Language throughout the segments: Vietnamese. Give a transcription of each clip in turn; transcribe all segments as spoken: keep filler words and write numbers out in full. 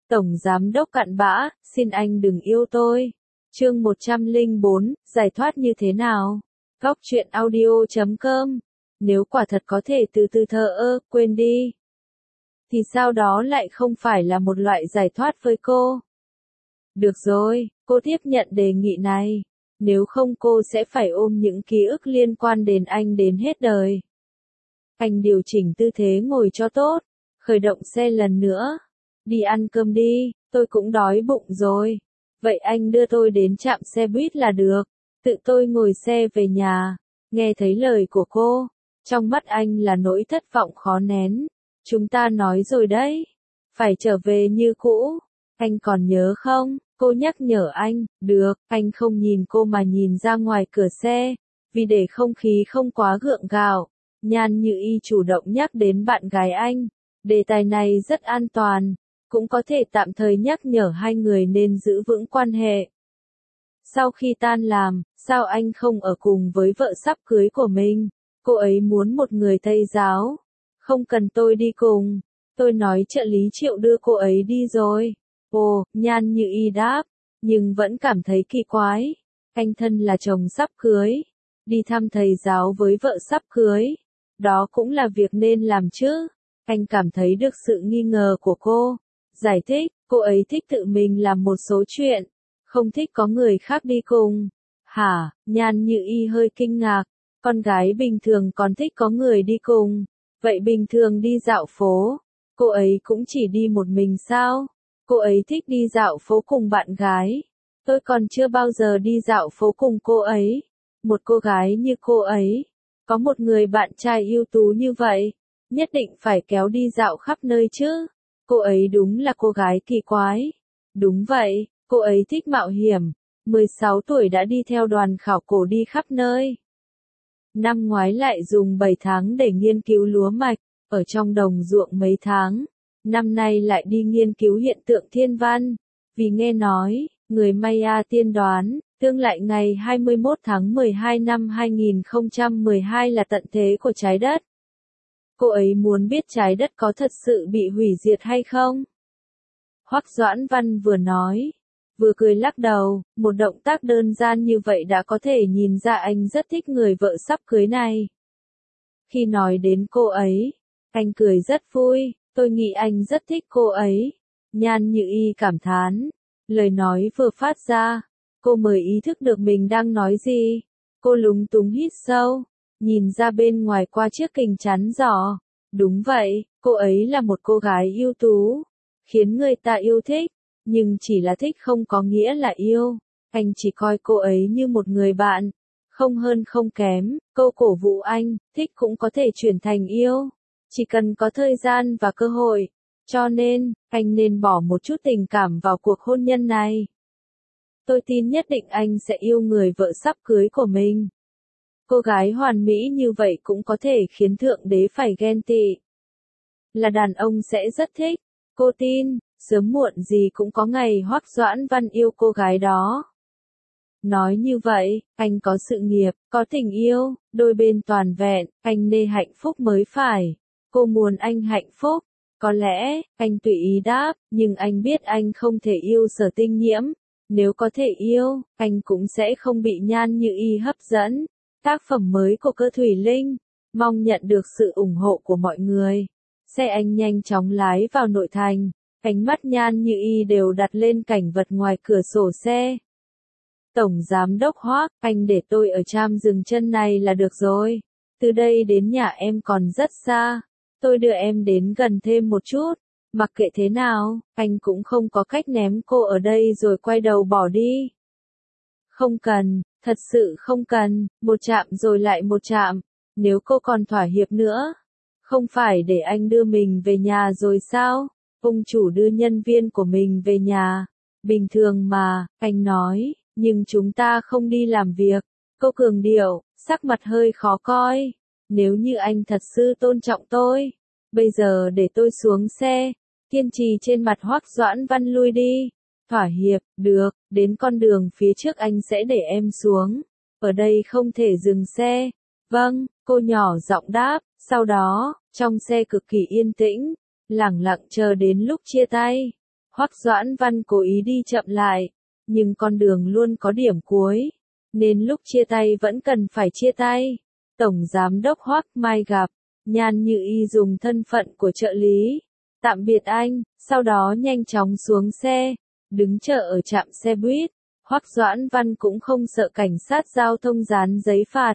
Tổng Giám đốc cặn bã, xin anh đừng yêu tôi. Chương một trăm lẻ bốn, giải thoát như thế nào? Góc truyện audio chấm com. Nếu quả thật có thể từ từ thờ ơ, quên đi, thì sao đó lại không phải là một loại giải thoát với cô? Được rồi, cô tiếp nhận đề nghị này. Nếu không cô sẽ phải ôm những ký ức liên quan đến anh đến hết đời. Anh điều chỉnh tư thế ngồi cho tốt, khởi động xe lần nữa. Đi ăn cơm đi, tôi cũng đói bụng rồi. Vậy anh đưa tôi đến trạm xe buýt là được. Tự tôi ngồi xe về nhà. Nghe thấy lời của cô, trong mắt anh là nỗi thất vọng khó nén. Chúng ta nói rồi đấy, phải trở về như cũ. Anh còn nhớ không? Cô nhắc nhở anh. Được, anh không nhìn cô mà nhìn ra ngoài cửa xe. Vì để không khí không quá gượng gạo, Nhan Như Y chủ động nhắc đến bạn gái anh. Đề tài này rất an toàn, cũng có thể tạm thời nhắc nhở hai người nên giữ vững quan hệ. Sau khi tan làm, sao anh không ở cùng với vợ sắp cưới của mình? Cô ấy muốn một người Tây giáo. Không cần tôi đi cùng. Tôi nói trợ lý Triệu đưa cô ấy đi rồi. Ồ, Nhan Như Y đáp, nhưng vẫn cảm thấy kỳ quái. Anh thân là chồng sắp cưới, đi thăm thầy giáo với vợ sắp cưới. Đó cũng là việc nên làm chứ. Anh cảm thấy được sự nghi ngờ của cô. Giải thích, cô ấy thích tự mình làm một số chuyện, không thích có người khác đi cùng. Hả? Nhan Như Y hơi kinh ngạc. Con gái bình thường còn thích có người đi cùng. Vậy bình thường đi dạo phố, cô ấy cũng chỉ đi một mình sao? Cô ấy thích đi dạo phố cùng bạn gái. Tôi còn chưa bao giờ đi dạo phố cùng cô ấy. Một cô gái như cô ấy, có một người bạn trai ưu tú như vậy, nhất định phải kéo đi dạo khắp nơi chứ. Cô ấy đúng là cô gái kỳ quái. Đúng vậy, cô ấy thích mạo hiểm. mười sáu tuổi đã đi theo đoàn khảo cổ đi khắp nơi. Năm ngoái lại dùng bảy tháng để nghiên cứu lúa mạch, ở trong đồng ruộng mấy tháng. Năm nay lại đi nghiên cứu hiện tượng thiên văn. Vì nghe nói, người Maya tiên đoán, tương lại ngày hai mươi mốt tháng mười hai năm hai nghìn không trăm mười hai là tận thế của trái đất. Cô ấy muốn biết trái đất có thật sự bị hủy diệt hay không? Hoắc Doãn Văn vừa nói, vừa cười lắc đầu. Một động tác đơn giản như vậy đã có thể nhìn ra anh rất thích người vợ sắp cưới này. Khi nói đến cô ấy, anh cười rất vui. Tôi nghĩ anh rất thích cô ấy. Nhan Như Y cảm thán. Lời nói vừa phát ra, cô mới ý thức được mình đang nói gì. Cô lúng túng hít sâu, nhìn ra bên ngoài qua chiếc kính chắn giỏ. Đúng vậy, cô ấy là một cô gái ưu tú, khiến người ta yêu thích, nhưng chỉ là thích không có nghĩa là yêu. Anh chỉ coi cô ấy như một người bạn, không hơn không kém. Câu cổ vũ anh, thích cũng có thể chuyển thành yêu, chỉ cần có thời gian và cơ hội. Cho nên, anh nên bỏ một chút tình cảm vào cuộc hôn nhân này. Tôi tin nhất định anh sẽ yêu người vợ sắp cưới của mình. Cô gái hoàn mỹ như vậy cũng có thể khiến thượng đế phải ghen tị. Là đàn ông sẽ rất thích. Cô tin, sớm muộn gì cũng có ngày Hoắc Doãn Văn yêu cô gái đó. Nói như vậy, anh có sự nghiệp, có tình yêu, đôi bên toàn vẹn, anh nên hạnh phúc mới phải. Cô muốn anh hạnh phúc. Có lẽ, anh tùy ý đáp, nhưng anh biết anh không thể yêu Sở Tinh Nhiễm. Nếu có thể yêu, anh cũng sẽ không bị Nhan Như Y hấp dẫn. Tác phẩm mới của Cơ Thủy Linh, mong nhận được sự ủng hộ của mọi người. Xe anh nhanh chóng lái vào nội thành, ánh mắt Nhan Như Y đều đặt lên cảnh vật ngoài cửa sổ xe. Tổng Giám đốc Hoắc, anh để tôi ở tram dừng chân này là được rồi. Từ đây đến nhà em còn rất xa. Tôi đưa em đến gần thêm một chút. Mặc kệ thế nào, anh cũng không có cách ném cô ở đây rồi quay đầu bỏ đi. Không cần, thật sự không cần, một chạm rồi lại một chạm. Nếu cô còn thỏa hiệp nữa, không phải để anh đưa mình về nhà rồi sao? Ông chủ đưa nhân viên của mình về nhà. Bình thường mà, anh nói, nhưng chúng ta không đi làm việc. Cô cường điệu, sắc mặt hơi khó coi. Nếu như anh thật sự tôn trọng tôi, bây giờ để tôi xuống xe. Kiên trì trên mặt Hoắc Doãn Văn lui đi. Thỏa hiệp, được, đến con đường phía trước anh sẽ để em xuống. Ở đây không thể dừng xe. Vâng, cô nhỏ giọng đáp. Sau đó, trong xe cực kỳ yên tĩnh, lẳng lặng chờ đến lúc chia tay. Hoắc Doãn Văn cố ý đi chậm lại, nhưng con đường luôn có điểm cuối, nên lúc chia tay vẫn cần phải chia tay. Tổng Giám đốc Hoắc mai gặp, Nhan Như Y dùng thân phận của trợ lý, tạm biệt anh, sau đó nhanh chóng xuống xe, đứng chờ ở trạm xe buýt. Hoắc Doãn Văn cũng không sợ cảnh sát giao thông dán giấy phạt.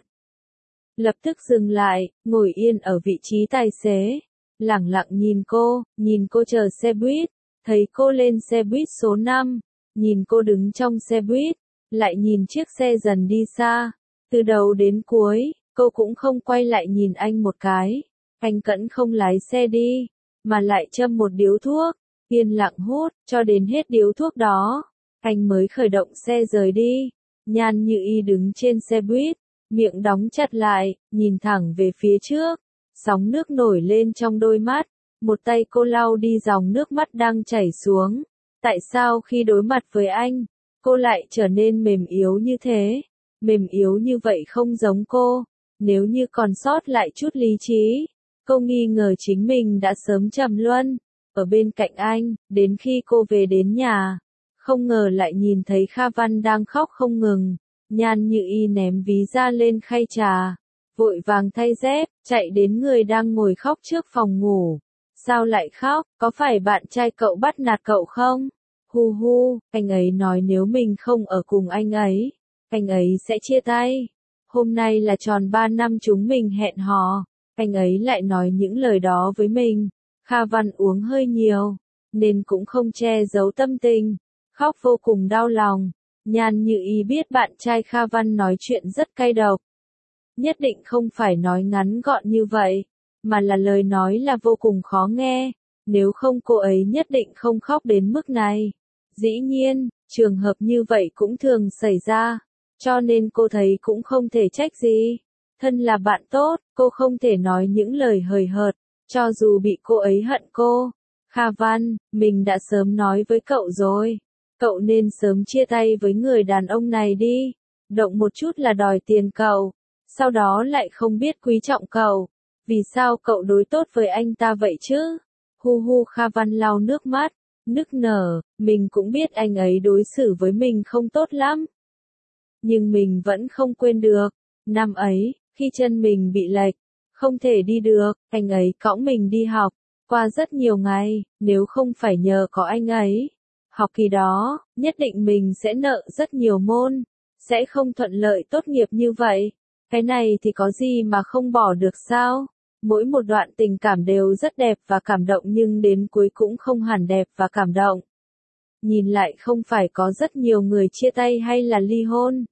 Lập tức dừng lại, ngồi yên ở vị trí tài xế, lẳng lặng nhìn cô, nhìn cô chờ xe buýt, thấy cô lên xe buýt số năm, nhìn cô đứng trong xe buýt, lại nhìn chiếc xe dần đi xa. Từ đầu đến cuối, cô cũng không quay lại nhìn anh một cái. Anh cẫn không lái xe đi, mà lại châm một điếu thuốc, yên lặng hút, cho đến hết điếu thuốc đó, anh mới khởi động xe rời đi. Nhan Như Y đứng trên xe buýt, miệng đóng chặt lại, nhìn thẳng về phía trước, sóng nước nổi lên trong đôi mắt, một tay cô lau đi dòng nước mắt đang chảy xuống. Tại sao khi đối mặt với anh, cô lại trở nên mềm yếu như thế? Mềm yếu như vậy không giống cô, nếu như còn sót lại chút lý trí, cô nghi ngờ chính mình đã sớm trầm luân, ở bên cạnh anh, đến khi cô về đến nhà, không ngờ lại nhìn thấy Kha Văn đang khóc không ngừng. Nhan Như Y ném ví ra lên khay trà, vội vàng thay dép, chạy đến người đang ngồi khóc trước phòng ngủ. Sao lại khóc, có phải bạn trai cậu bắt nạt cậu không? Hu hu, anh ấy nói nếu mình không ở cùng anh ấy, anh ấy sẽ chia tay. Hôm nay là tròn ba năm chúng mình hẹn hò, anh ấy lại nói những lời đó với mình. Kha Văn uống hơi nhiều, nên cũng không che giấu tâm tình, khóc vô cùng đau lòng. Nhan Như Y biết bạn trai Kha Văn nói chuyện rất cay độc. Nhất định không phải nói ngắn gọn như vậy, mà là lời nói là vô cùng khó nghe, nếu không cô ấy nhất định không khóc đến mức này. Dĩ nhiên, trường hợp như vậy cũng thường xảy ra, cho nên cô thấy cũng không thể trách gì. Thân là bạn tốt, cô không thể nói những lời hời hợt, cho dù bị cô ấy hận cô. Kha Văn, mình đã sớm nói với cậu rồi. Cậu nên sớm chia tay với người đàn ông này đi. Động một chút là đòi tiền cậu, sau đó lại không biết quý trọng cậu. Vì sao cậu đối tốt với anh ta vậy chứ? Hu hu, Kha Văn lau nước mắt, nức nở, mình cũng biết anh ấy đối xử với mình không tốt lắm. Nhưng mình vẫn không quên được. Năm ấy, khi chân mình bị lệch, không thể đi được, anh ấy cõng mình đi học. Qua rất nhiều ngày, nếu không phải nhờ có anh ấy, học kỳ đó, nhất định mình sẽ nợ rất nhiều môn, sẽ không thuận lợi tốt nghiệp như vậy. Cái này thì có gì mà không bỏ được sao? Mỗi một đoạn tình cảm đều rất đẹp và cảm động nhưng đến cuối cũng không hẳn đẹp và cảm động. Nhìn lại không phải có rất nhiều người chia tay hay là ly hôn.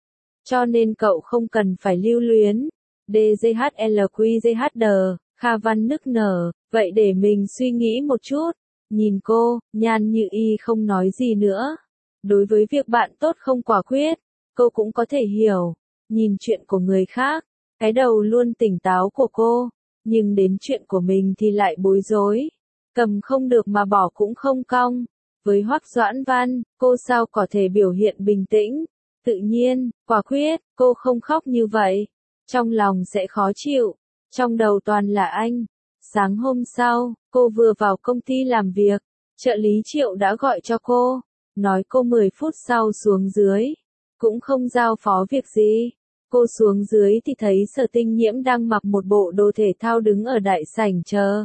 Cho nên cậu không cần phải lưu luyến. đê giê hát lờ quy giê hát đê, Kha Văn nức nở, vậy để mình suy nghĩ một chút. Nhìn cô, Nhan Như Y không nói gì nữa. Đối với việc bạn tốt không quả quyết, cô cũng có thể hiểu. Nhìn chuyện của người khác, cái đầu luôn tỉnh táo của cô, nhưng đến chuyện của mình thì lại bối rối. Cầm không được mà bỏ cũng không cong. Với Hoắc Doãn Văn, cô sao có thể biểu hiện bình tĩnh, tự nhiên, quả quyết, cô không khóc như vậy. Trong lòng sẽ khó chịu, trong đầu toàn là anh. Sáng hôm sau, cô vừa vào công ty làm việc, trợ lý Triệu đã gọi cho cô, nói cô mười phút sau xuống dưới, cũng không giao phó việc gì. Cô xuống dưới thì thấy Sở Tinh Nhiễm đang mặc một bộ đồ thể thao đứng ở đại sảnh chờ.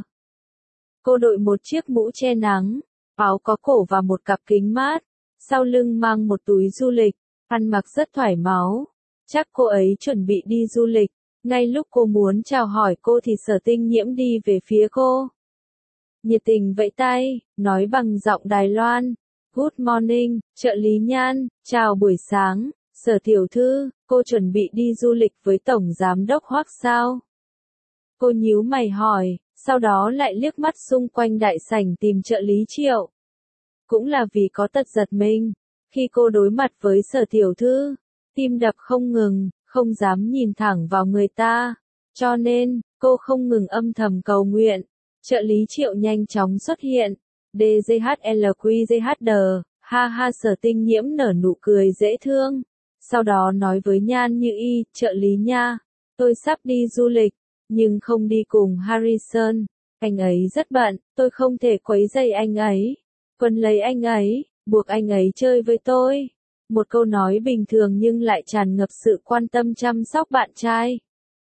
Cô đội một chiếc mũ che nắng, áo có cổ và một cặp kính mát, sau lưng mang một túi du lịch, ăn mặc rất thoải mái. Chắc cô ấy chuẩn bị đi du lịch. Ngay lúc cô muốn chào hỏi cô thì Sở Tinh Nhiễm đi về phía cô. Nhiệt tình vẫy tay, nói bằng giọng Đài Loan. Good morning, trợ lý Nhan, chào buổi sáng, Sở tiểu thư, cô chuẩn bị đi du lịch với Tổng Giám đốc Hoắc sao? Cô nhíu mày hỏi, sau đó lại liếc mắt xung quanh đại sảnh tìm trợ lý Triệu. Cũng là vì có tật giật mình, khi cô đối mặt với Sở tiểu thư, tim đập không ngừng, không dám nhìn thẳng vào người ta, cho nên, cô không ngừng âm thầm cầu nguyện. Trợ lý Triệu nhanh chóng xuất hiện, đê giê hát lờ quy giê hát đê, ha ha. Sở Tinh Nhiễm nở nụ cười dễ thương, sau đó nói với Nhan Như Y, trợ lý Nha, tôi sắp đi du lịch, nhưng không đi cùng Harrison, anh ấy rất bận, tôi không thể quấy rầy anh ấy. quấn lấy anh ấy, buộc anh ấy chơi với tôi. Một câu nói bình thường nhưng lại tràn ngập sự quan tâm chăm sóc bạn trai.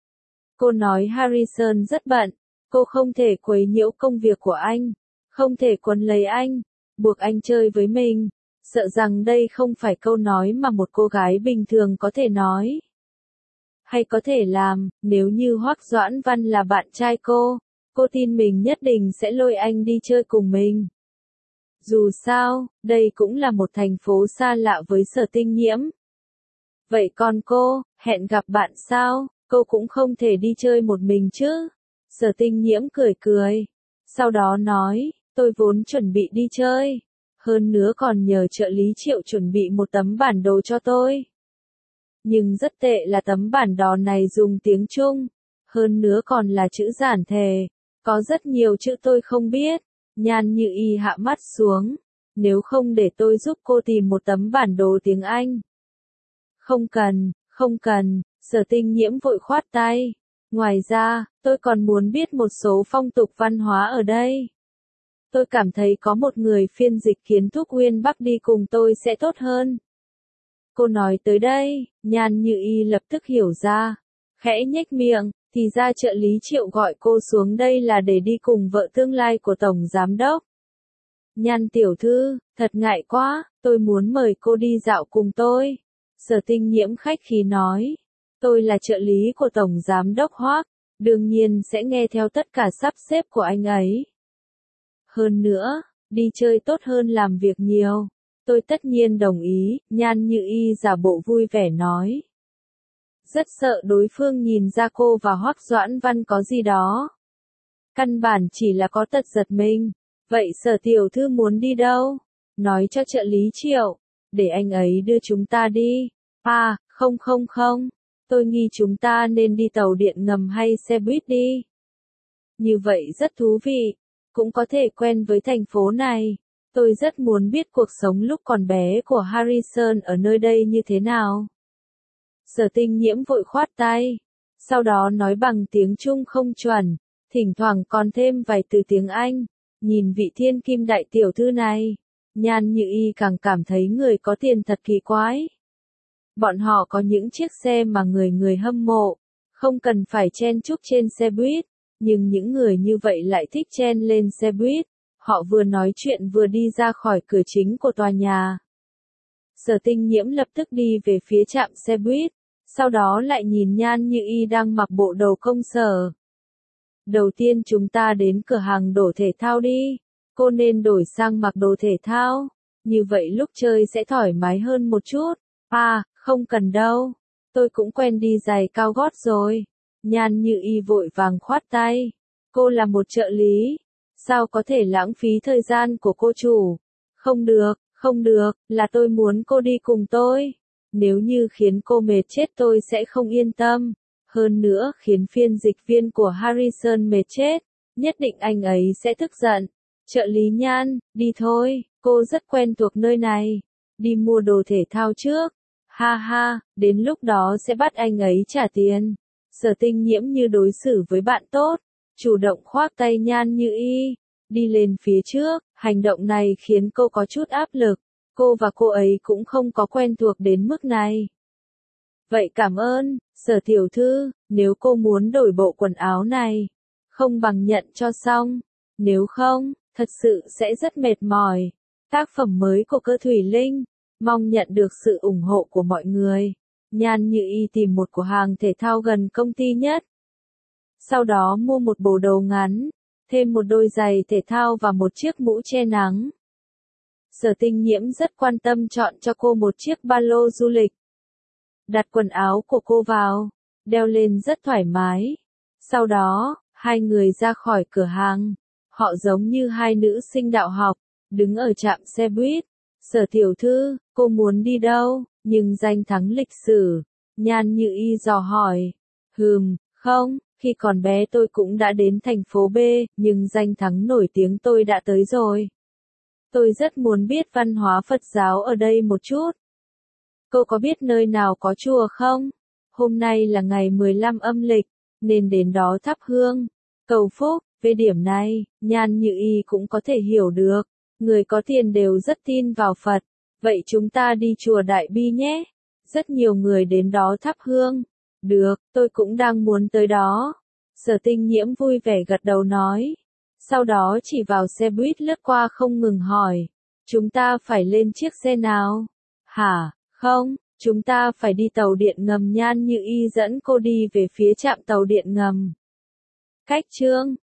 Cô nói Harrison rất bận, cô không thể quấy nhiễu công việc của anh, không thể quấn lấy anh, buộc anh chơi với mình, sợ rằng đây không phải câu nói mà một cô gái bình thường có thể nói. Hay có thể làm, nếu như Hoắc Doãn Văn là bạn trai cô, cô tin mình nhất định sẽ lôi anh đi chơi cùng mình. Dù sao, đây cũng là một thành phố xa lạ với Sở Tinh Nhiễm. Vậy còn cô, hẹn gặp bạn sao, cô cũng không thể đi chơi một mình chứ? Sở Tinh Nhiễm cười cười. Sau đó nói, tôi vốn chuẩn bị đi chơi. Hơn nữa còn nhờ trợ lý Triệu chuẩn bị một tấm bản đồ cho tôi. Nhưng rất tệ là tấm bản đồ này dùng tiếng Trung. Hơn nữa còn là chữ giản thể. Có rất nhiều chữ tôi không biết. Nhan Như Y hạ mắt xuống. Nếu không để tôi giúp cô tìm một tấm bản đồ tiếng Anh. Không cần, không cần, Sở Tinh Nhiễm vội khoát tay. Ngoài ra, tôi còn muốn biết một số phong tục văn hóa ở đây. Tôi cảm thấy có một người phiên dịch Kiến Thúc Uyên Bắc đi cùng tôi sẽ tốt hơn. Cô nói tới đây, Nhan Như Y lập tức hiểu ra. Khẽ nhếch miệng, thì ra trợ lý Triệu gọi cô xuống đây là để đi cùng vợ tương lai của Tổng Giám Đốc. Nhan tiểu thư, thật ngại quá, tôi muốn mời cô đi dạo cùng tôi. Sở Tinh Nhiễm khách khí nói. Tôi là trợ lý của Tổng Giám Đốc Hoắc, đương nhiên sẽ nghe theo tất cả sắp xếp của anh ấy. Hơn nữa, đi chơi tốt hơn làm việc nhiều. Tôi tất nhiên đồng ý, Nhan Như Y giả bộ vui vẻ nói. Rất sợ đối phương nhìn ra cô và Hoắc Doãn Văn có gì đó. Căn bản chỉ là có tật giật mình. Vậy Sở tiểu thư muốn đi đâu? Nói cho trợ lý Triệu, để anh ấy đưa chúng ta đi. À, không không không, tôi nghi chúng ta nên đi tàu điện ngầm hay xe buýt đi. Như vậy rất thú vị, cũng có thể quen với thành phố này. Tôi rất muốn biết cuộc sống lúc còn bé của Harrison ở nơi đây như thế nào. Sở Tinh Nhiễm vội khoát tay, sau đó nói bằng tiếng Trung không chuẩn, thỉnh thoảng còn thêm vài từ tiếng Anh. Nhìn vị thiên kim đại tiểu thư này, Nhan Như Y càng cảm thấy người có tiền thật kỳ quái. Bọn họ có những chiếc xe mà người người hâm mộ, không cần phải chen chúc trên xe buýt, nhưng những người như vậy lại thích chen lên xe buýt. Họ vừa nói chuyện vừa đi ra khỏi cửa chính của tòa nhà. Sở Tinh Nhiễm lập tức đi về phía trạm xe buýt, sau đó lại nhìn Nhan Như Y đang mặc bộ đồ công sở. Đầu tiên chúng ta đến cửa hàng đồ thể thao đi, cô nên đổi sang mặc đồ thể thao, như vậy lúc chơi sẽ thoải mái hơn một chút. À, không cần đâu, tôi cũng quen đi giày cao gót rồi. Nhan Như Y vội vàng khoát tay, cô là một trợ lý, sao có thể lãng phí thời gian của cô chủ. Không được, không được, là tôi muốn cô đi cùng tôi. Nếu như khiến cô mệt chết tôi sẽ không yên tâm. Hơn nữa khiến phiên dịch viên của Harrison mệt chết, nhất định anh ấy sẽ tức giận. Trợ lý Nhan, đi thôi, cô rất quen thuộc nơi này. Đi mua đồ thể thao trước. Ha ha, đến lúc đó sẽ bắt anh ấy trả tiền. Sở Tinh Nhiễm như đối xử với bạn tốt, chủ động khoác tay Nhan Như Y, đi lên phía trước. Hành động này khiến cô có chút áp lực. Cô và cô ấy cũng không có quen thuộc đến mức này. Vậy cảm ơn, Sở tiểu thư, nếu cô muốn đổi bộ quần áo này, không bằng nhận cho xong. Nếu không, thật sự sẽ rất mệt mỏi. Tác phẩm mới của Cơ Thủy Linh, mong nhận được sự ủng hộ của mọi người. Nhan Như Y tìm một cửa hàng thể thao gần công ty nhất. Sau đó mua một bộ đồ ngắn, thêm một đôi giày thể thao và một chiếc mũ che nắng. Sở Tinh Nhiễm rất quan tâm chọn cho cô một chiếc ba lô du lịch. Đặt quần áo của cô vào, đeo lên rất thoải mái. Sau đó, hai người ra khỏi cửa hàng. Họ giống như hai nữ sinh đạo học, đứng ở trạm xe buýt. Sở tiểu thư, cô muốn đi đâu, nhưng danh thắng lịch sử. Nhan Như Y dò hỏi. Hừm, không, khi còn bé tôi cũng đã đến thành phố B, nhưng danh thắng nổi tiếng tôi đã tới rồi. Tôi rất muốn biết văn hóa Phật giáo ở đây một chút. Cô có biết nơi nào có chùa không? Hôm nay là ngày mười lăm âm lịch, nên đến đó thắp hương, cầu phúc. Về điểm này, Nhan Như Y cũng có thể hiểu được. Người có tiền đều rất tin vào Phật. Vậy chúng ta đi chùa Đại Bi nhé. Rất nhiều người đến đó thắp hương. Được, tôi cũng đang muốn tới đó. Sở Tinh Nhiễm vui vẻ gật đầu nói. Sau đó chỉ vào xe buýt lướt qua không ngừng hỏi. Chúng ta phải lên chiếc xe nào? Hả, không, chúng ta phải đi tàu điện ngầm Nhan Như Y dẫn cô đi về phía trạm tàu điện ngầm. Cách chương